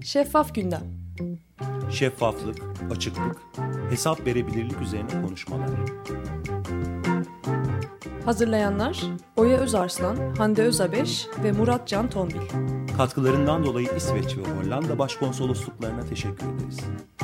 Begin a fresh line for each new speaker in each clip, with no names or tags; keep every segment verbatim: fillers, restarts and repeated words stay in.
Şeffaf Gündem.
Şeffaflık, açıklık, hesap verebilirlik üzerine konuşmalar.
Hazırlayanlar Oya Özarslan, Hande Özabeş ve Murat Can Tombil.
Katkılarından dolayı İsveç ve Hollanda Başkonsolosluklarına teşekkür ederiz.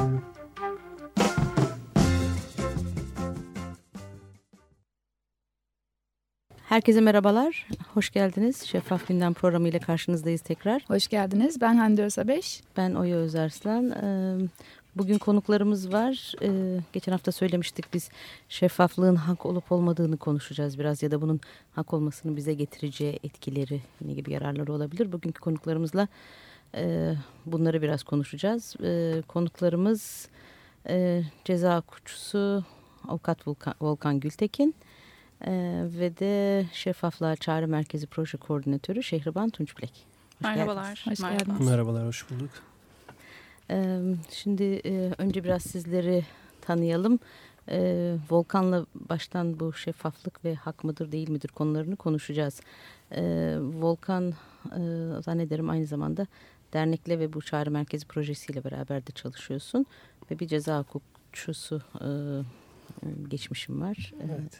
Herkese merhabalar, hoş geldiniz. Şeffaf Gündem programı ile karşınızdayız tekrar.
Hoş geldiniz, ben Hande Özabeş.
Ben Oya Özarslan. Bugün konuklarımız var. Geçen hafta söylemiştik, biz şeffaflığın hak olup olmadığını konuşacağız biraz. Ya da bunun hak olmasının bize getireceği etkileri, ne gibi yararları olabilir. Bugünkü konuklarımızla bunları biraz konuşacağız. Konuklarımız ceza hukukçusu Avukat Volkan, Volkan Gültekin. Ee, ve de Şeffaflığa Çağrı Merkezi Proje Koordinatörü Şehriban Tunçbilek.
Merhabalar. Hoş geldiniz.
Merhabalar, hoş bulduk.
Ee, şimdi e, önce biraz sizleri tanıyalım. Ee, Volkan'la baştan bu şeffaflık ve hak mıdır değil midir konularını konuşacağız. Ee, Volkan e, zannederim aynı zamanda dernekle ve bu Çağrı Merkezi projesiyle beraber de çalışıyorsun. Ve bir ceza hukukçusu e, geçmişim var.
Evet.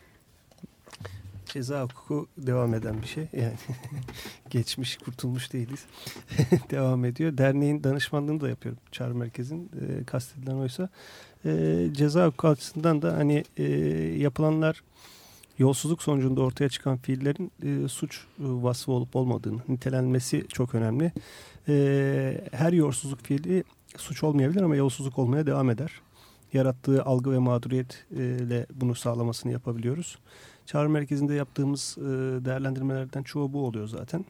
Ceza hukuku devam eden bir şey. Yani geçmiş, kurtulmuş değiliz. Devam ediyor. Derneğin danışmanlığını da yapıyorum. Çağrı Merkezi'nin e, kastedilen oysa. E, ceza hukuku açısından da hani e, yapılanlar yolsuzluk sonucunda ortaya çıkan fiillerin e, suç e, vasfı olup olmadığını nitelenmesi çok önemli. E, her yolsuzluk fiili suç olmayabilir ama yolsuzluk olmaya devam eder. Yarattığı algı ve mağduriyetle bunu sağlamasını yapabiliyoruz. Çağrı Merkezi'nde yaptığımız değerlendirmelerden çoğu bu oluyor zaten.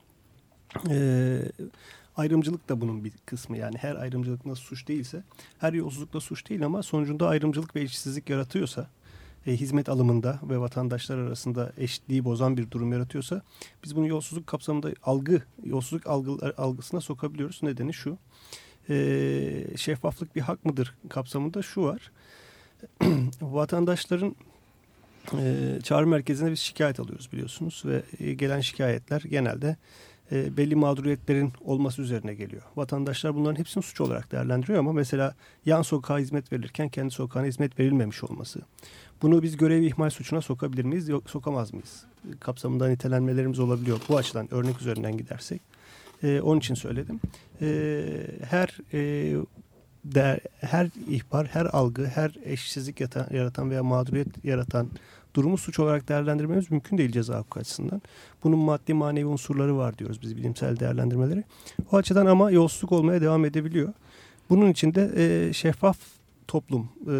Ayrımcılık da bunun bir kısmı. Yani her ayrımcılık nasıl suç değilse, her yolsuzluk da suç değil ama sonucunda ayrımcılık ve eşitsizlik yaratıyorsa, hizmet alımında ve vatandaşlar arasında eşitliği bozan bir durum yaratıyorsa, biz bunu yolsuzluk kapsamında algı, yolsuzluk algı, algısına sokabiliyoruz. Nedeni şu. Ee, şeffaflık bir hak mıdır kapsamında şu var. Vatandaşların e, çağrı merkezine biz şikayet alıyoruz biliyorsunuz ve e, gelen şikayetler genelde e, belli mağduriyetlerin olması üzerine geliyor. Vatandaşlar bunların hepsini suç olarak değerlendiriyor ama mesela yan sokağa hizmet verilirken kendi sokağına hizmet verilmemiş olması. Bunu biz görev ihmal suçuna sokabilir miyiz, yok sokamaz mıyız? Kapsamında nitelenmelerimiz olabiliyor. Bu açıdan örnek üzerinden gidersek. Ee, onun için söyledim. Ee, her e, der, her ihbar, her algı, her eşitsizlik yatan, yaratan veya mağduriyet yaratan durumu suç olarak değerlendirmemiz mümkün değil ceza hukuku açısından. Bunun maddi manevi unsurları var diyoruz biz bilimsel değerlendirmeleri. O açıdan ama yolsuzluk olmaya devam edebiliyor. Bunun için de e, şeffaf toplum e,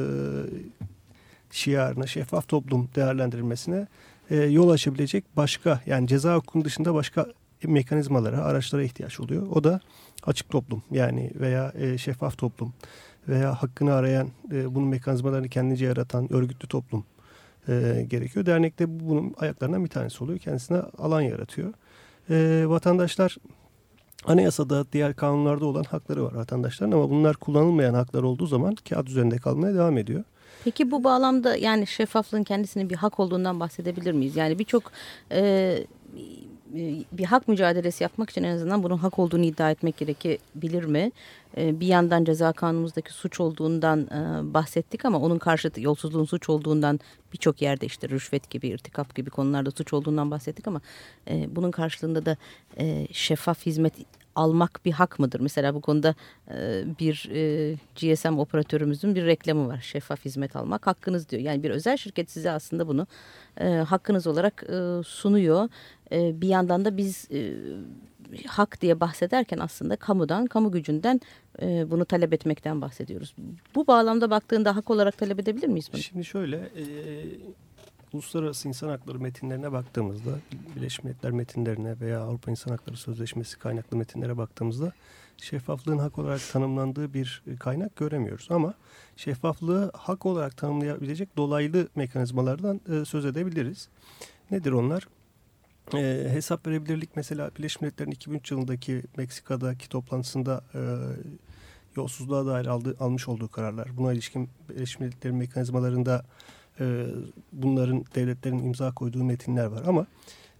şiarına, şeffaf toplum değerlendirilmesine e, yol açabilecek başka, yani ceza hukukunun dışında başka mekanizmalara, araçlara ihtiyaç oluyor. O da açık toplum yani veya e, şeffaf toplum veya hakkını arayan, e, bunun mekanizmalarını kendince yaratan örgütlü toplum e, gerekiyor. Dernekte bunun ayaklarından bir tanesi oluyor. Kendisine alan yaratıyor. E, vatandaşlar anayasada, diğer kanunlarda olan hakları var vatandaşların ama bunlar kullanılmayan haklar olduğu zaman kağıt üzerinde kalmaya devam ediyor.
Peki bu bağlamda yani şeffaflığın kendisinin bir hak olduğundan bahsedebilir miyiz? Yani birçok e, bir hak mücadelesi yapmak için en azından bunun hak olduğunu iddia etmek gerekebilir mi? E, bir yandan ceza kanunumuzdaki suç olduğundan e, bahsettik ama onun karşıtı yolsuzluğun suç olduğundan birçok yerde işte rüşvet gibi, irtikap gibi konularda suç olduğundan bahsettik ama e, bunun karşılığında da e, şeffaf hizmet almak bir hak mıdır? Mesela bu konuda e, bir e, G S M operatörümüzün bir reklamı var. Şeffaf hizmet almak hakkınız diyor. Yani bir özel şirket size aslında bunu e, hakkınız olarak e, sunuyor. E, bir yandan da biz e, hak diye bahsederken aslında kamudan, kamu gücünden e, bunu talep etmekten bahsediyoruz. Bu bağlamda baktığında hak olarak talep edebilir miyiz bunu?
Şimdi şöyle... E... Uluslararası insan hakları metinlerine baktığımızda, Birleşmiş Milletler metinlerine veya Avrupa İnsan Hakları Sözleşmesi kaynaklı metinlere baktığımızda şeffaflığın hak olarak tanımlandığı bir kaynak göremiyoruz. Ama şeffaflığı hak olarak tanımlayabilecek dolaylı mekanizmalardan e, söz edebiliriz. Nedir onlar? E, hesap verebilirlik mesela Birleşmiş Milletler'in iki bin üç yılındaki Meksika'daki toplantısında e, yolsuzluğa dair aldı, almış olduğu kararlar. Buna ilişkin Birleşmiş Milletler'in mekanizmalarında bunların devletlerin imza koyduğu metinler var ama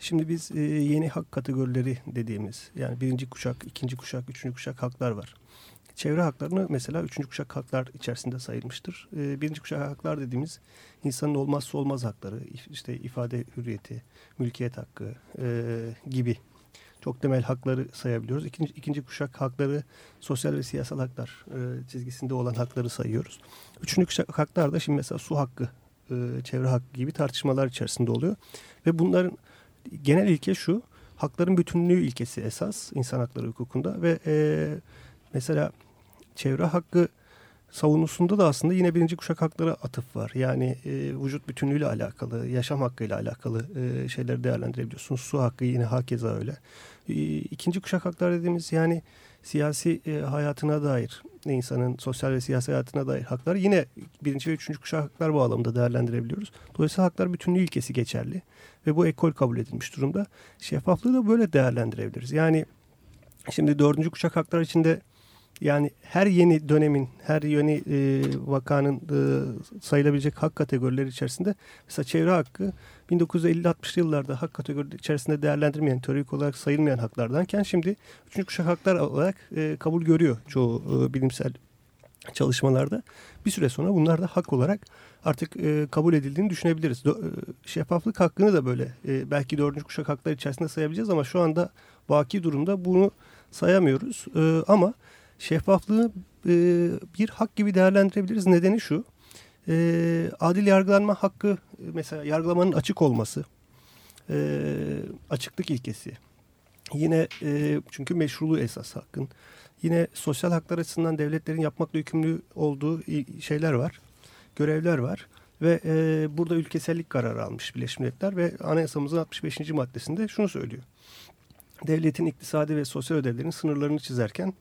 Şimdi biz e, yeni hak kategorileri dediğimiz, yani birinci kuşak, ikinci kuşak, üçüncü kuşak haklar var. Çevre haklarını mesela üçüncü kuşak haklar içerisinde sayılmıştır. E, birinci kuşak haklar dediğimiz insanın olmazsa olmaz hakları, işte ifade hürriyeti, mülkiyet hakkı e, gibi çok temel hakları sayabiliyoruz. İkinci, ikinci kuşak hakları sosyal ve siyasal haklar e, çizgisinde olan hakları sayıyoruz. Üçüncü kuşak haklar da şimdi mesela su hakkı, e, çevre hakkı gibi tartışmalar içerisinde oluyor. Ve bunların genel ilke şu, hakların bütünlüğü ilkesi esas insan hakları hukukunda ve e, mesela çevre hakkı savunusunda da aslında yine birinci kuşak haklara atıf var. Yani e, vücut bütünlüğüyle alakalı, yaşam hakkıyla alakalı e, şeyleri değerlendirebiliyorsunuz. Su hakkı yine hakeza öyle. E, ikinci kuşak haklar dediğimiz yani siyasi e, hayatına dair, insanın sosyal ve siyasi hayatına dair haklar yine birinci ve üçüncü kuşak haklar bağlamında değerlendirebiliyoruz. Dolayısıyla haklar bütünlüğü ilkesi geçerli ve bu ekol kabul edilmiş durumda. Şeffaflığı da böyle değerlendirebiliriz. Yani şimdi dördüncü kuşak haklar içinde yani her yeni dönemin, her yeni e, vakanın e, sayılabilecek hak kategorileri içerisinde mesela çevre hakkı bin dokuz yüz elli altmışlı yıllarda hak kategorileri içerisinde değerlendirmeyen, teorik olarak sayılmayan haklardanken şimdi üçüncü kuşak haklar olarak e, kabul görüyor çoğu e, bilimsel çalışmalarda. Bir süre sonra bunlar da hak olarak artık e, kabul edildiğini düşünebiliriz. Do, e, şeffaflık hakkını da böyle e, belki dördüncü kuşak haklar içerisinde sayabileceğiz ama şu anda vaki durumda bunu sayamıyoruz. E, ama şeffaflığı e, bir hak gibi değerlendirebiliriz. Nedeni şu, e, adil yargılanma hakkı, mesela yargılamanın açık olması, e, açıklık ilkesi. Yine e, çünkü meşruluğu esas hakkın. Yine sosyal haklar açısından devletlerin yapmakla yükümlü olduğu şeyler var, görevler var. Ve e, burada ülkesellik kararı almış Birleşmiş Milletler ve Anayasamızın altmış beşinci maddesinde şunu söylüyor. Devletin iktisadi ve sosyal ödevlerinin sınırlarını çizerken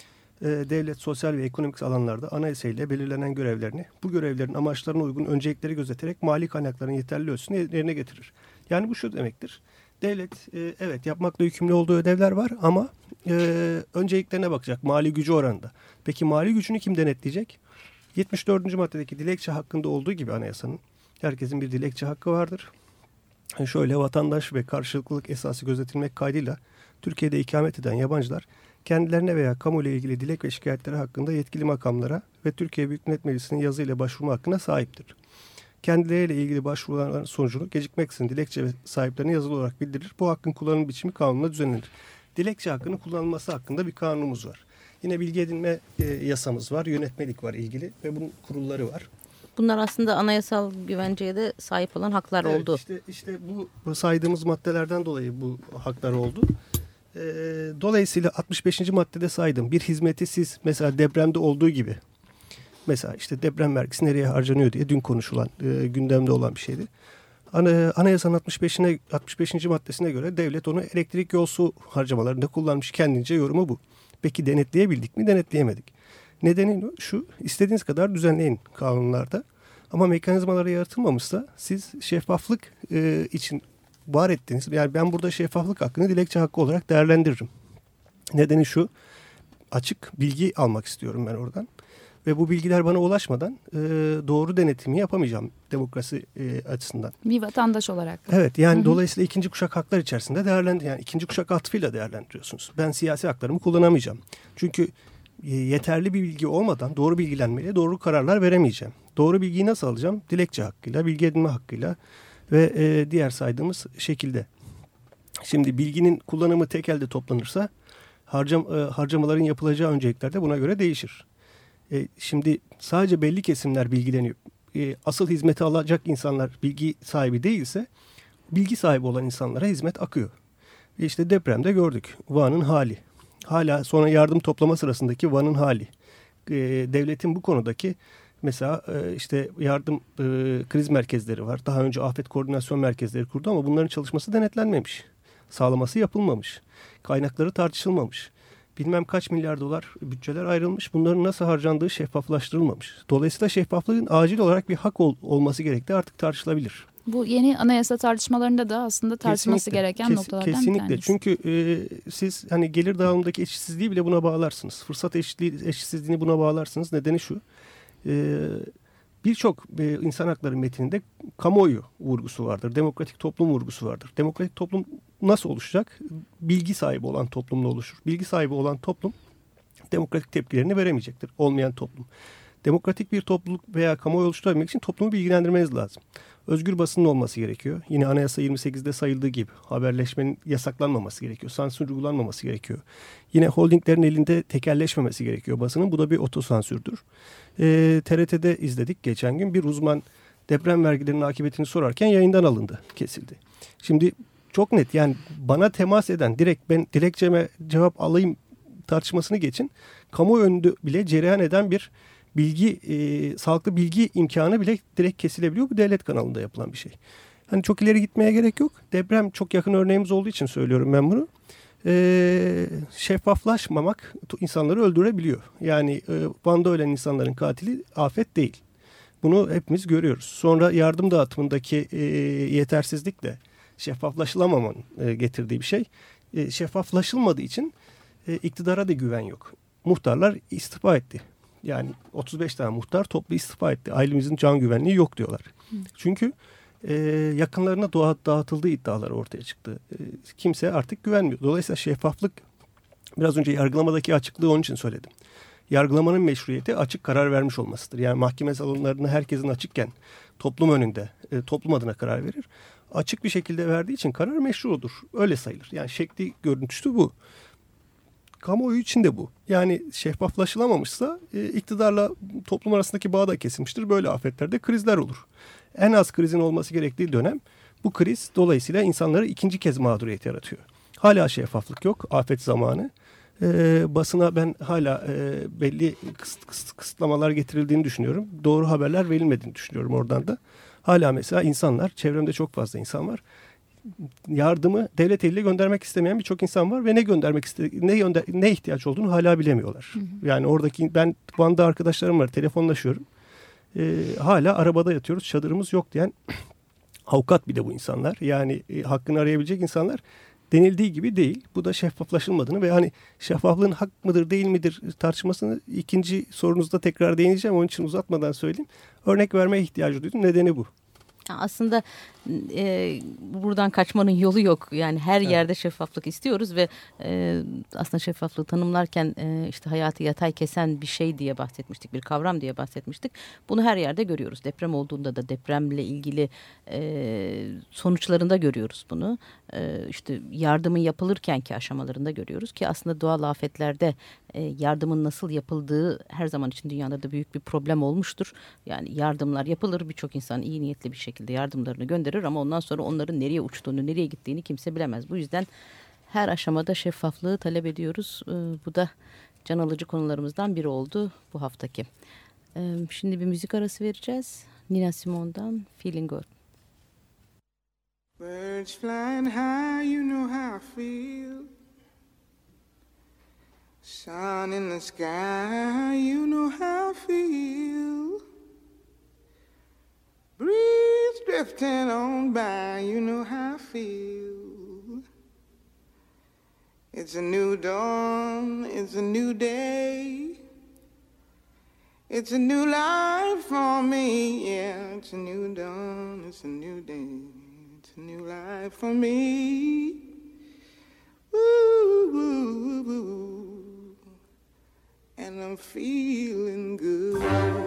devlet sosyal ve ekonomik alanlarda anayasayla belirlenen görevlerini, bu görevlerin amaçlarına uygun öncelikleri gözeterek mali kaynakların yeterli ölçüsünü yerine getirir. Yani bu şu demektir. Devlet evet yapmakla yükümlü olduğu ödevler var ama e, önceliklerine bakacak mali gücü oranında. Peki mali gücünü kim denetleyecek? yetmiş dördüncü maddedeki dilekçe hakkında olduğu gibi anayasanın herkesin bir dilekçe hakkı vardır. Yani şöyle vatandaş ve karşılıklılık esası gözetilmek kaydıyla Türkiye'de ikamet eden yabancılar kendilerine veya kamuyla ilgili dilek ve şikayetleri hakkında yetkili makamlara ve Türkiye Büyük Millet Meclisi'nin yazıyla başvurma hakkına sahiptir. Kendileriyle ilgili başvuruların sonucunu gecikmeksizin dilekçe ve sahiplerine yazılı olarak bildirir. Bu hakkın kullanım biçimi kanunla düzenlenir. Dilekçe hakkının kullanılması hakkında bir kanunumuz var. Yine bilgi edinme e, yasamız var, yönetmelik var ilgili ve bunun kurulları var.
Bunlar aslında anayasal güvenceye de sahip olan haklar
evet,
oldu.
İşte, işte bu, bu saydığımız maddelerden dolayı bu haklar oldu. E, dolayısıyla altmış beşinci maddede saydım. Bir hizmeti siz mesela depremde olduğu gibi. Mesela işte deprem vergisi nereye harcanıyor diye dün konuşulan, e, gündemde olan bir şeydi. Ana, Anayasanın altmış beşine, altmış beşinci maddesine göre devlet onu elektrik yol su harcamalarında kullanmış. Kendince yorumu bu. Peki denetleyebildik mi? Denetleyemedik. Nedeni şu, istediğiniz kadar düzenleyin kanunlarda. Ama mekanizmaları yaratılmamışsa siz şeffaflık e, için var ettiğiniz, yani ben burada şeffaflık hakkını dilekçe hakkı olarak değerlendiririm. Nedeni şu, açık bilgi almak istiyorum ben oradan. Ve bu bilgiler bana ulaşmadan e, doğru denetimi yapamayacağım demokrasi e, açısından.
Bir vatandaş olarak.
Evet, yani
Hı-hı.
dolayısıyla ikinci kuşak haklar içerisinde değerlendir, yani ikinci kuşak atfıyla değerlendiriyorsunuz. Ben siyasi haklarımı kullanamayacağım. Çünkü e, yeterli bir bilgi olmadan doğru bilgilenmeyle doğru kararlar veremeyeceğim. Doğru bilgiyi nasıl alacağım? Dilekçe hakkıyla, bilgi edinme hakkıyla ve e, diğer saydığımız şekilde. Şimdi bilginin kullanımı tek elde toplanırsa harcam, e, harcamaların yapılacağı öncelikler de buna göre değişir. E, şimdi sadece belli kesimler bilgileniyor. E, asıl hizmeti alacak insanlar bilgi sahibi değilse bilgi sahibi olan insanlara hizmet akıyor. E işte depremde gördük Van'ın hali. Hala sonra yardım toplama sırasındaki Van'ın hali. E, devletin bu konudaki mesela e, işte yardım e, kriz merkezleri var. Daha önce afet koordinasyon merkezleri kurdu ama bunların çalışması denetlenmemiş. Sağlaması yapılmamış. Kaynakları tartışılmamış. Bilmem kaç milyar dolar bütçeler ayrılmış. Bunların nasıl harcandığı şeffaflaştırılmamış. Dolayısıyla şeffaflığın acil olarak bir hak ol, olması gerektiği artık tartışılabilir.
Bu yeni anayasa tartışmalarında da aslında tartışması
kesinlikle,
gereken
kes,
noktalardan
kesinlikle.
bir tanesi.
Çünkü e, siz hani gelir dağılımındaki eşitsizliği bile buna bağlarsınız. Fırsat eşitliği, eşitsizliğini buna bağlarsınız. Nedeni şu. E, birçok e, insan hakları metininde kamuoyu vurgusu vardır. Demokratik toplum vurgusu vardır. Demokratik toplum nasıl oluşacak? Bilgi sahibi olan toplumla oluşur. Bilgi sahibi olan toplum demokratik tepkilerini veremeyecektir. Olmayan toplum. Demokratik bir topluluk veya kamuoyu oluşturabilmek için toplumu bilgilendirmeniz lazım. Özgür basının olması gerekiyor. Yine Anayasa yirmi sekizde sayıldığı gibi haberleşmenin yasaklanmaması gerekiyor. Sansür uygulanmaması gerekiyor. Yine holdinglerin elinde tekelleşmemesi gerekiyor basının. Bu da bir otosansürdür. E, T R T'de izledik geçen gün bir uzman deprem vergilerinin akıbetini sorarken yayından alındı, kesildi. Şimdi çok net, yani bana temas eden, direkt ben dilekçeme cevap alayım tartışmasını geçin. Kamuoyu önünde bile cereyan eden bir bilgi, e, sağlıklı bilgi imkanı bile direkt kesilebiliyor. Bu devlet kanalında yapılan bir şey. Hani çok ileri gitmeye gerek yok. Deprem çok yakın örneğimiz olduğu için söylüyorum ben bunu. E, şeffaflaşmamak insanları öldürebiliyor. Yani e, Van'da ölen insanların katili afet değil. Bunu hepimiz görüyoruz. Sonra yardım dağıtımındaki e, yetersizlik de şeffaflaşılamamanın e, getirdiği bir şey. E, şeffaflaşılmadığı için e, iktidara da güven yok. Muhtarlar istifa etti. Yani otuz beş tane muhtar toplu istifa etti. Ailemizin can güvenliği yok diyorlar. Hı. Çünkü e, yakınlarına doğa, dağıtıldığı iddiaları ortaya çıktı. E, kimse artık güvenmiyor. Dolayısıyla şeffaflık, biraz önce yargılamadaki açıklığı onun için söyledim. Yargılamanın meşruiyeti açık karar vermiş olmasıdır. Yani mahkeme salonlarını herkesin açıkken toplum önünde, e, toplum adına karar verir. Açık bir şekilde verdiği için karar meşrudur. Öyle sayılır. Yani şekli, görüntüsü bu. Kamuoyu için de bu. Yani şeffaflaşılamamışsa e, iktidarla toplum arasındaki bağ da kesilmiştir. Böyle afetlerde krizler olur. En az krizin olması gerektiği dönem bu kriz, dolayısıyla insanları ikinci kez mağduriyet yaratıyor. Hala şeffaflık yok afet zamanı. E, basına ben hala e, belli kısıt, kısıt, kısıtlamalar getirildiğini düşünüyorum. Doğru haberler verilmediğini düşünüyorum oradan da. Hala mesela insanlar, çevremde çok fazla insan var. Yardımı devlet eliyle göndermek istemeyen birçok insan var ve ne göndermek istedi, ne gönder, ne ihtiyaç olduğunu hala bilemiyorlar. Hı hı. Yani oradaki, ben Van'da arkadaşlarım var, telefonlaşıyorum. Ee, hala arabada yatıyoruz, çadırımız yok diyen avukat bir de bu insanlar. Yani e, hakkını arayabilecek insanlar. Denildiği gibi değil. Bu da şeffaflaşılmadığını ve hani şeffaflığın hak mıdır değil midir tartışmasını ikinci sorunuzda tekrar değineceğim. Onun için uzatmadan söyleyeyim. Örnek vermeye ihtiyacı duydum. Nedeni bu.
Aslında e, buradan kaçmanın yolu yok. Yani her evet. yerde şeffaflık istiyoruz ve e, aslında şeffaflığı tanımlarken e, işte hayatı yatay kesen bir şey diye bahsetmiştik, bir kavram diye bahsetmiştik. Bunu her yerde görüyoruz. Deprem olduğunda da depremle ilgili e, sonuçlarında görüyoruz bunu. E, işte yardımın yapılırkenki aşamalarında görüyoruz ki aslında doğal afetlerde e, yardımın nasıl yapıldığı her zaman için dünyada da büyük bir problem olmuştur. Yani yardımlar yapılır, birçok insan iyi niyetli bir şekilde yardımlarını gönderir ama ondan sonra onların nereye uçtuğunu, nereye gittiğini kimse bilemez. Bu yüzden her aşamada şeffaflığı talep ediyoruz. Ee, bu da can alıcı konularımızdan biri oldu bu haftaki. Ee, şimdi bir müzik arası vereceğiz. Nina Simone'dan Feeling Good.
Birds flying high, you know how I feel. Sun in the sky, you know how I feel. Breeze drifting on by, you know how I feel. It's a new dawn, it's a new day. It's a new life for me, yeah. It's a new dawn, it's a new day. It's a new life for me. Woo, woo, woo. And I'm feeling good.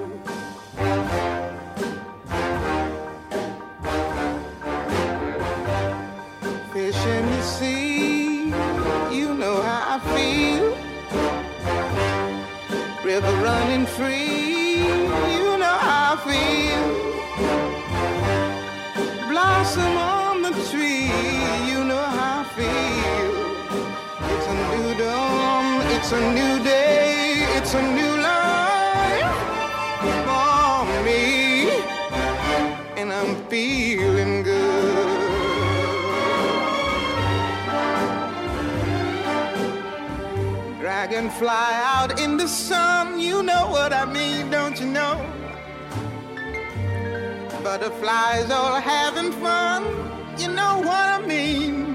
Fish in the sea, you know how I feel. River running free, you know how I feel. Blossom on the tree, you know how I feel. It's a new dawn, it's a new day, it's a new life for me, and I'm feeling good. Dragonfly out in the sun, you know what I mean, don't you know? Butterflies all having fun, you know what I mean.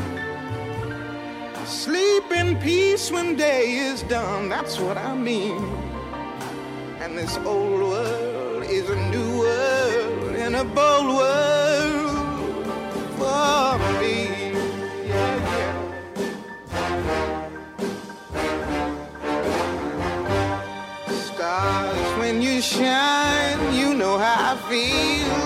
Sleep in peace when day is done, that's what I mean. And this old world is a new world and a bold world for me. Yeah, yeah. Stars, when you shine, you know how I feel.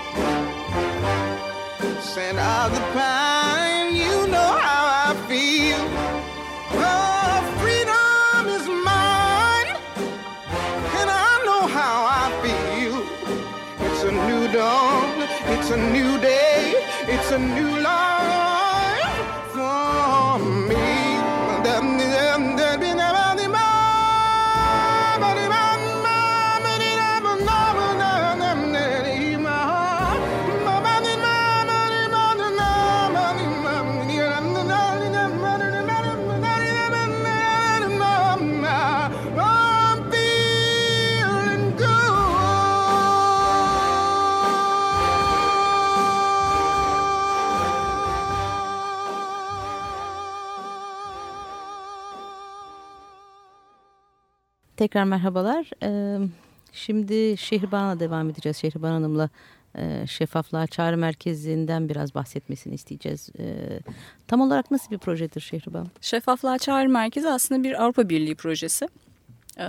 Scent of the pine, you know how I feel. Oh, freedom is mine, and I know how I feel. It's a new dawn, it's a new day, it's a new life for me.
Tekrar merhabalar. Ee, şimdi Şehriban'a devam edeceğiz. Şehriban Hanım'la e, Şeffaflığa Çağrı Merkezi'nden biraz bahsetmesini isteyeceğiz. Ee, tam olarak nasıl bir projedir Şehriban?
Şeffaflığa Çağrı Merkezi aslında bir Avrupa Birliği projesi. Ee,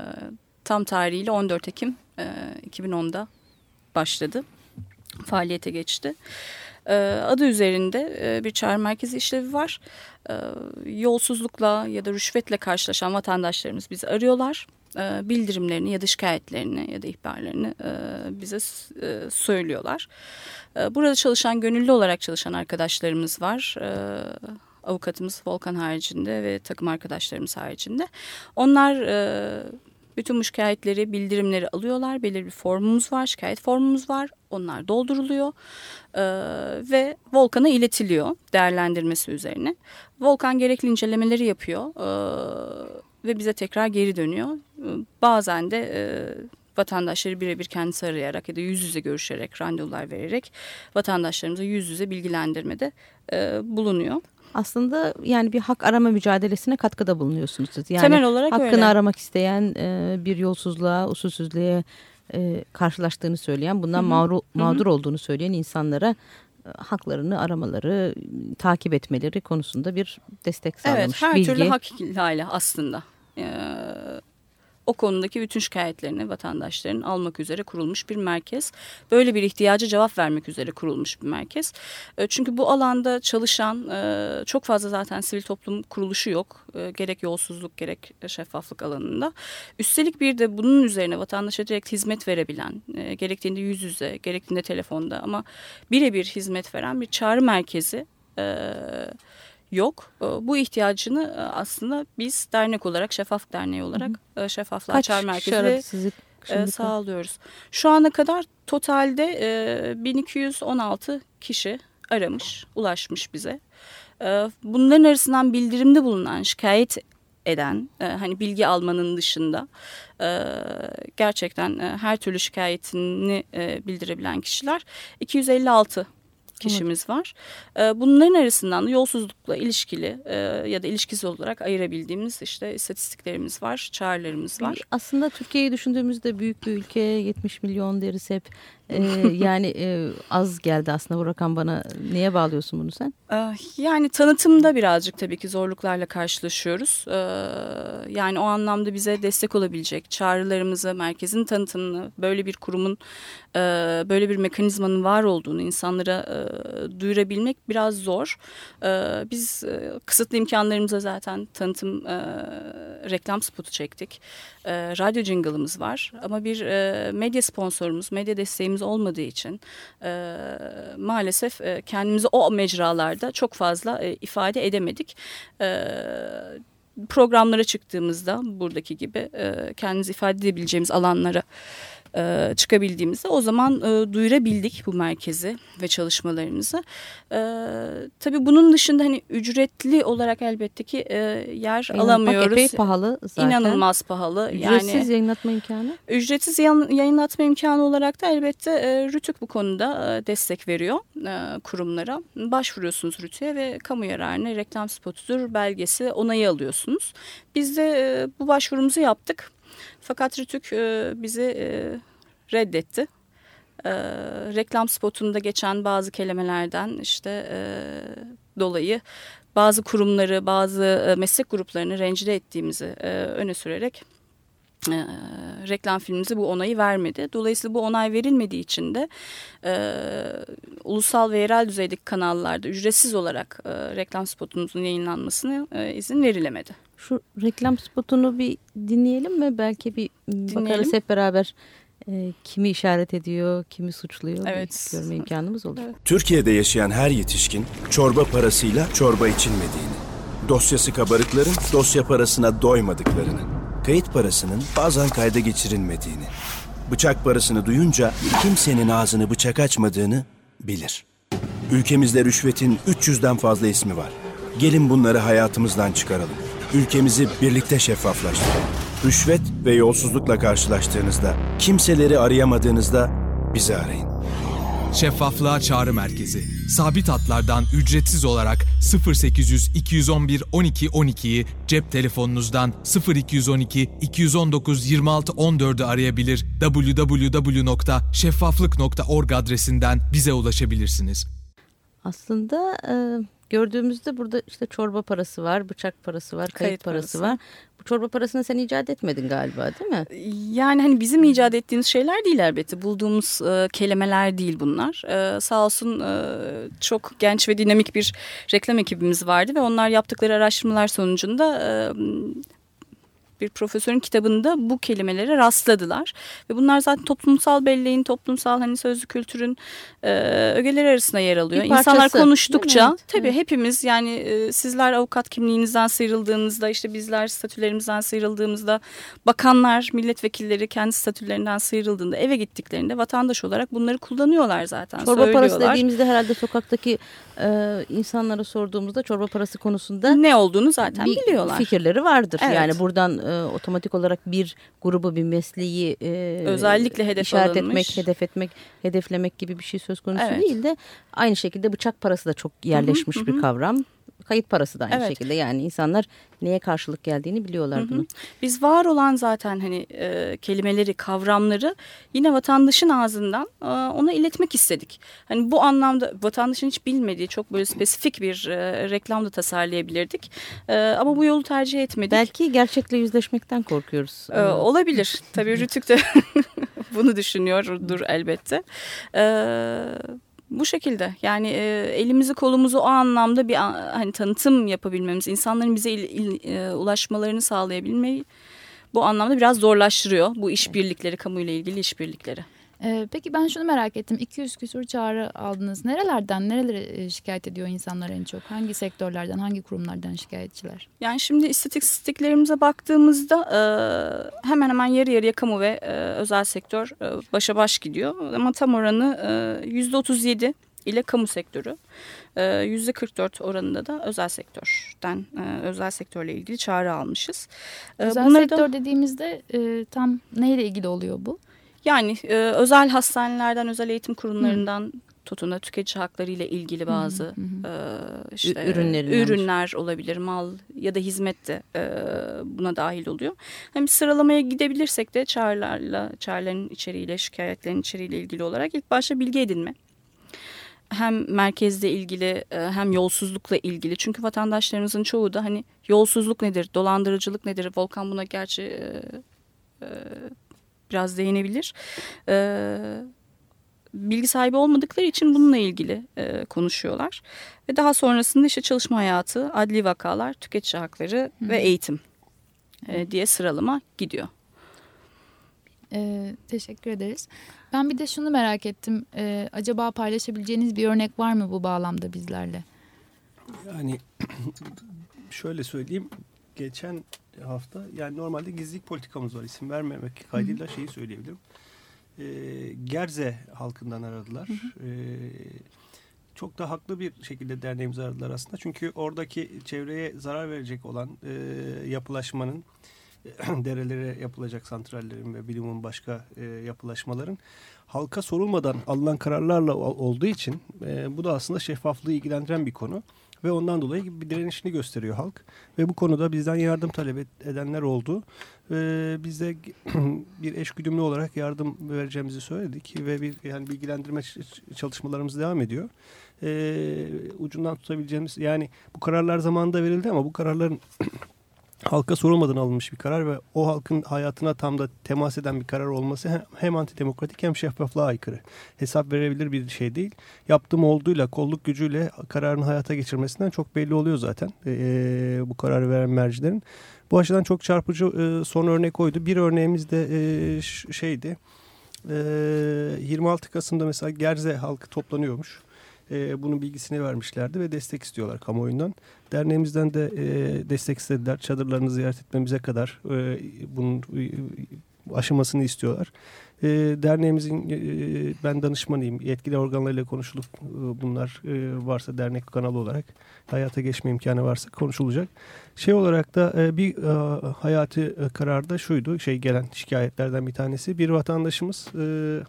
tam tarihiyle on dört Ekim e, iki bin onda başladı. Faaliyete geçti. Ee, adı üzerinde e, bir çağrı merkezi işlevi var. Ee, yolsuzlukla ya da rüşvetle karşılaşan vatandaşlarımız bizi arıyorlar. Ee, bildirimlerini ya da şikayetlerini ya da ihbarlarını e, bize e, söylüyorlar. Ee, burada çalışan, gönüllü olarak çalışan arkadaşlarımız var. Ee, avukatımız Volkan haricinde ve takım arkadaşlarımız haricinde. Onlar e, bütün bu şikayetleri, bildirimleri alıyorlar. Belirli bir formumuz var, şikayet formumuz var. Onlar dolduruluyor ee, ve Volkan'a iletiliyor değerlendirmesi üzerine. Volkan gerekli incelemeleri yapıyor ee, ve bize tekrar geri dönüyor. Ee, bazen de e, vatandaşları birebir kendisi arayarak ya da yüz yüze görüşerek, randevular vererek vatandaşlarımıza yüz yüze bilgilendirmede e, bulunuyor.
Aslında yani bir hak arama mücadelesine katkıda bulunuyorsunuz siz. Yani
temel olarak
hakkını
öyle.
aramak isteyen e, bir yolsuzluğa, usulsüzlüğe e, karşılaştığını söyleyen, bundan mağdur, mağdur olduğunu söyleyen insanlara e, haklarını aramaları, takip etmeleri konusunda bir destek sağlamış.
Evet, her
bilgi.
türlü hak ihlali aslında. Ee, o konudaki bütün şikayetlerini vatandaşların almak üzere kurulmuş bir merkez. Böyle bir ihtiyaca cevap vermek üzere kurulmuş bir merkez. Çünkü bu alanda çalışan çok fazla zaten sivil toplum kuruluşu yok. Gerek yolsuzluk gerek şeffaflık alanında. Üstelik bir de bunun üzerine vatandaşa direkt hizmet verebilen, gerektiğinde yüz yüze, gerektiğinde telefonda ama birebir hizmet veren bir çağrı merkezi yok. Bu ihtiyacını aslında biz dernek olarak, Şeffaflık Derneği olarak Şeffaflığa Çağrı Merkezi sağlıyoruz. Şu ana kadar totalde bin iki yüz on altı kişi aramış, ulaşmış bize. Bunların arasından bildirimde bulunan, şikayet eden, hani bilgi almanın dışında gerçekten her türlü şikayetini bildirebilen kişiler iki yüz elli altı kişimiz var. Bunların arasından da yolsuzlukla ilişkili ya da ilişkisiz olarak ayırabildiğimiz işte istatistiklerimiz var, çağrılarımız var.
Aslında Türkiye'yi düşündüğümüzde büyük bir ülke, yetmiş milyon deriz hep. Ee, yani e, az geldi aslında bu rakam bana. Neye bağlıyorsun bunu sen?
Yani tanıtımda birazcık tabii ki zorluklarla karşılaşıyoruz. Yani o anlamda bize destek olabilecek çağrılarımızı, merkezin tanıtımını, böyle bir kurumun, böyle bir mekanizmanın var olduğunu insanlara duyurabilmek biraz zor. Biz kısıtlı imkanlarımıza zaten tanıtım, reklam spotu çektik. Radyo jingle'ımız var ama bir medya sponsorumuz, medya desteğimiz olmadığı için e, maalesef e, kendimizi o mecralarda çok fazla e, ifade edemedik. E, programlara çıktığımızda buradaki gibi e, kendimizi ifade edebileceğimiz alanlara e, çıkabildiğimizde o zaman e, duyurabildik bu merkezi ve çalışmalarımızı. E, tabii bunun dışında hani ücretli olarak elbette ki e, yer
Yayın
alamıyoruz.
Epey pahalı zaten.
İnanılmaz pahalı.
Ücretsiz
yani,
yayınlatma imkanı?
Ücretsiz yayınlatma imkanı olarak da elbette e, RTÜK bu konuda e, destek veriyor e, kurumlara. Başvuruyorsunuz RTÜK'e ve kamu yararına reklam spotudur belgesi onayı alıyorsunuz. Biz de e, bu başvurumuzu yaptık. Fakat RTÜK e, bize e, reddetti. E, reklam spotunda geçen bazı kelimelerden işte e, dolayı bazı kurumları, bazı e, meslek gruplarını rencide ettiğimizi e, öne sürerek e, reklam filmimize bu onayı vermedi. Dolayısıyla bu onay verilmediği için de e, ulusal ve yerel düzeydeki kanallarda ücretsiz olarak e, reklam spotumuzun yayınlanmasına e, izin verilemedi.
Şu reklam spotunu bir dinleyelim mi? Belki bir dinleyelim. Bakarız hep beraber. E, kimi işaret ediyor, kimi suçluyor,
evet.
görme imkanımız olur. Evet.
Türkiye'de yaşayan her yetişkin çorba parasıyla çorba içilmediğini, dosyası kabarıkların dosya parasına doymadıklarını, kayıt parasının bazen kayda geçirilmediğini, bıçak parasını duyunca kimsenin ağzını bıçak açmadığını bilir. Ülkemizde rüşvetin üç yüzden fazla ismi var. Gelin bunları hayatımızdan çıkaralım. Ülkemizi birlikte şeffaflaştıralım. Rüşvet ve yolsuzlukla karşılaştığınızda, kimseleri arayamadığınızda bizi arayın.
Şeffaflığa Çağrı Merkezi. Sabit hatlardan ücretsiz olarak sıfır sekiz yüz iki yüz on bir on iki on ikiyi, cep telefonunuzdan sıfır iki yüz on iki iki yüz on dokuz yirmi altı on dördü arayabilir, double-u double-u double-u nokta şeffaflık nokta org adresinden bize ulaşabilirsiniz.
Aslında e, gördüğümüzde burada işte çorba parası var, bıçak parası var, kayıt, kayıt parası, parası var. Bu çorba parasını sen icat etmedin galiba, değil mi?
Yani hani bizim icat ettiğimiz şeyler değil elbette. Bulduğumuz e, kelimeler değil bunlar. E, sağ olsun e, çok genç ve dinamik bir reklam ekibimiz vardı ve onlar yaptıkları araştırmalar sonucunda E, bir profesörün kitabında bu kelimelere rastladılar. Ve bunlar zaten toplumsal belleğin, toplumsal hani sözlü kültürün e, ögeleri arasında yer alıyor. İnsanlar konuştukça evet, tabii evet. hepimiz yani e, sizler avukat kimliğinizden sıyrıldığınızda, işte bizler statülerimizden sıyrıldığımızda, bakanlar, milletvekilleri kendi statülerinden sıyrıldığında, eve gittiklerinde vatandaş olarak bunları kullanıyorlar zaten.
Çorba parası dediğimizde herhalde sokaktaki e, insanlara sorduğumuzda çorba parası konusunda
ne olduğunu zaten biliyorlar.
Fikirleri vardır.
Evet.
Yani buradan e, otomatik olarak bir grubu, bir mesleği e,
özellikle hedef
işaret
alınmış.
etmek, hedef etmek, hedeflemek gibi bir şey söz konusu
evet.
değil de aynı şekilde bıçak parası da çok yerleşmiş hı hı, bir hı. kavram. Kayıt parası da aynı evet. şekilde, yani insanlar neye karşılık geldiğini biliyorlar hı hı. bunu.
Biz var olan zaten hani e, kelimeleri, kavramları yine vatandaşın ağzından e, ona iletmek istedik. Hani bu anlamda vatandaşın hiç bilmediği çok böyle spesifik bir e, reklam da tasarlayabilirdik. E, ama bu yolu tercih etmedik.
Belki gerçekle yüzleşmekten korkuyoruz.
E, olabilir. Tabii Rütük de bunu düşünüyordur elbette. Evet. Bu şekilde yani e, elimizi kolumuzu o anlamda bir hani tanıtım yapabilmemiz, insanların bize il, il, e, ulaşmalarını sağlayabilmeyi bu anlamda biraz zorlaştırıyor bu işbirlikleri, kamuyla ilgili işbirlikleri.
Ee, peki ben şunu merak ettim. iki yüz küsur çağrı aldınız. Nerelerden, nerelere şikayet ediyor insanlar en çok? Hangi sektörlerden, hangi kurumlardan şikayetçiler?
Yani şimdi istatistiklerimize baktığımızda e, hemen hemen yarı yarıya kamu ve e, özel sektör e, başa baş gidiyor. Ama tam oranı e, yüzde otuz yedi ile kamu sektörü, e, yüzde kırk dört oranında da özel sektörden, e, özel sektörle ilgili çağrı almışız.
E, özel Bunları sektör da, dediğimizde e, tam neyle ilgili oluyor bu? Yani e, özel hastanelerden, özel eğitim kurumlarından Hı. tutun da tüketici hakları ile ilgili bazı hı hı. E, işte ürünler olabilir, mal ya da hizmet de e, buna dahil oluyor. Hem sıralamaya gidebilirsek de çağrılarla, çağrıların içeriğiyle, şikayetlerin içeriğiyle ilgili olarak ilk başta bilgi edinme. Hem merkezle ilgili hem yolsuzlukla ilgili. Çünkü vatandaşlarımızın çoğu da hani yolsuzluk nedir, dolandırıcılık nedir? Volkan buna gerçi e, e, biraz değinebilir. E, bilgi sahibi olmadıkları için bununla ilgili e, konuşuyorlar. Ve daha sonrasında işte çalışma hayatı, adli vakalar, tüketici hakları Hı. ve eğitim e, diye sıralama gidiyor. Ee, teşekkür ederiz. Ben bir de şunu merak ettim. Ee, acaba paylaşabileceğiniz bir örnek var mı bu bağlamda bizlerle?
Yani şöyle söyleyeyim. Geçen hafta yani normalde gizlilik politikamız var. İsim vermemek kaydıyla şeyi söyleyebilirim. Ee, Gerze halkından aradılar. Hı hı. Ee, çok da haklı bir şekilde derneğimizi aradılar aslında. Çünkü oradaki çevreye zarar verecek olan e, yapılaşmanın, derelere yapılacak santrallerin ve bilimin başka e, yapılaşmaların halka sorulmadan alınan kararlarla olduğu için e, bu da aslında şeffaflığı ilgilendiren bir konu. Ve ondan dolayı bir direnişini gösteriyor halk. Ve bu konuda bizden yardım talep edenler oldu. Ee, biz de bir eşgüdümlü olarak yardım vereceğimizi söyledik. Ve bir yani bilgilendirme çalışmalarımız devam ediyor. Ee, ucundan tutabileceğimiz, yani bu kararlar zamanında verildi ama bu kararların halka sorulmadan alınmış bir karar ve o halkın hayatına tam da temas eden bir karar olması hem, hem antidemokratik hem şeffaflığa aykırı. Hesap verebilir bir şey değil. Yaptığım olduğuyla, kolluk gücüyle kararını hayata geçirmesinden çok belli oluyor zaten ee, bu kararı veren mercilerin. Bu açıdan çok çarpıcı e, son örnek oydu. Bir örneğimiz de e, şeydi. E, yirmi altı Kasım'da mesela Gerze halkı toplanıyormuş. E, bunun bilgisini vermişlerdi ve destek istiyorlar kamuoyundan. Derneğimizden de e, destek istediler. Çadırlarını ziyaret etmemize kadar e, bunun e, aşamasını istiyorlar. E, derneğimizin e, ben danışmanıyım. Yetkili organlarıyla konuşulup e, bunlar e, varsa dernek kanalı olarak hayata geçme imkanı varsa konuşulacak. Şey olarak da e, bir e, hayati e, kararda şuydu. Şey gelen şikayetlerden bir tanesi. Bir vatandaşımız e,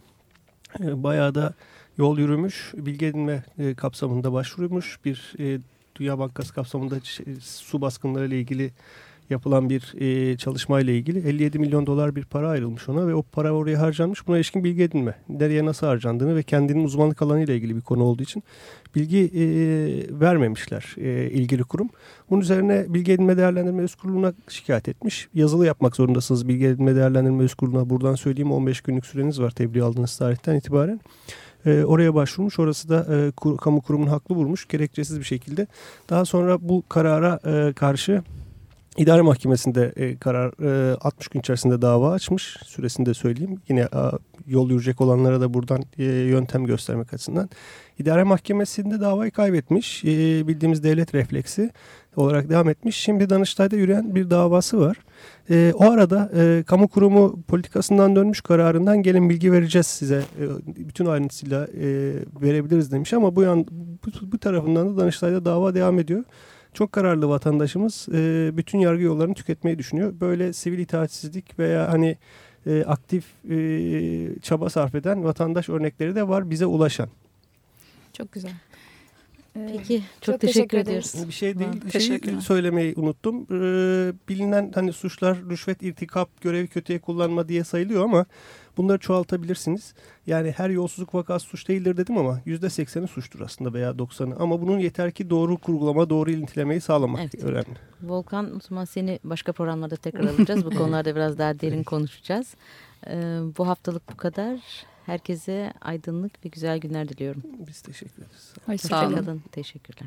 e, bayağı da yol yürümüş, bilgi edinme e, kapsamında başvurmuş. Bir e, Dünya Bankası kapsamında e, su baskınları ile ilgili yapılan bir e, çalışmayla ilgili elli yedi milyon dolar bir para ayrılmış ona ve o para oraya harcanmış. Buna ilişkin bilgi edinme, nereye nasıl harcandığını ve kendinin uzmanlık alanı ile ilgili bir konu olduğu için bilgi e, vermemişler e, ilgili kurum. Bunun üzerine Bilgi Edinme Değerlendirme Üst Kurulu'na şikayet etmiş. Yazılı yapmak zorundasınız Bilgi Edinme Değerlendirme Üst Kurulu'na. Buradan söyleyeyim, on beş günlük süreniz var tebliğ aldığınız tarihten itibaren. E, oraya başvurmuş. Orası da e, kur, kamu kurumunun haklı bulmuş. Gerekçesiz bir şekilde. Daha sonra bu karara e, karşı İdare Mahkemesi'nde e, karar e, altmış gün içerisinde dava açmış. Süresini de söyleyeyim. Yine a, yol yürüyecek olanlara da buradan e, yöntem göstermek açısından. İdare Mahkemesi'nde davayı kaybetmiş. E, bildiğimiz devlet refleksi olarak devam etmiş. Şimdi Danıştay'da yürüyen bir davası var. E, o arada e, kamu kurumu politikasından dönmüş, kararından gelin bilgi vereceğiz size. E, bütün ayrıntısıyla e, verebiliriz demiş ama bu, yan, bu, bu tarafından da Danıştay'da dava devam ediyor. Çok kararlı vatandaşımız e, bütün yargı yollarını tüketmeyi düşünüyor. Böyle sivil itaatsizlik veya hani e, aktif e, çaba sarf eden vatandaş örnekleri de var bize ulaşan.
Çok güzel. Peki çok,
çok
teşekkür,
teşekkür
ediyoruz.
Bir şey değil. Bir şey söylemeyi unuttum. Ee, bilinen hani suçlar rüşvet, irtikap, görevi kötüye kullanma diye sayılıyor ama bunları çoğaltabilirsiniz. Yani her yolsuzluk vakası suç değildir dedim ama yüzde sekseni suçtur aslında veya doksanı. Ama bunun yeter ki doğru kurgulama, doğru ilintilemeyi sağlamak evet. önemli.
Volkan, o zaman seni başka programlarda tekrar alacağız. Bu konularda biraz daha derin konuşacağız. Ee, bu haftalık bu kadar. Herkese aydınlık ve güzel günler diliyorum.
Biz teşekkür ederiz.
Hoşçakalın. Teşekkürler.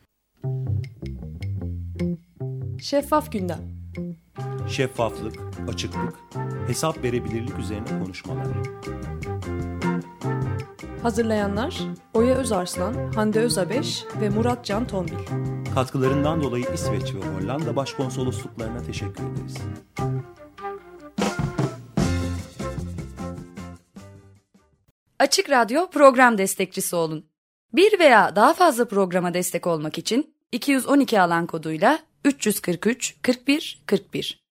Şeffaf gündem.
Şeffaflık, açıklık, hesap verebilirlik üzerine konuşmalar.
Hazırlayanlar Oya Özarslan, Hande Özabeş ve Murat Can Tombil.
Katkılarından dolayı İsveç ve Hollanda başkonsolosluklarına teşekkür ederiz.
Açık Radyo program destekçisi olun. Bir veya daha fazla programa destek olmak için iki yüz on iki alan koduyla üç yüz kırk üç kırk bir kırk bir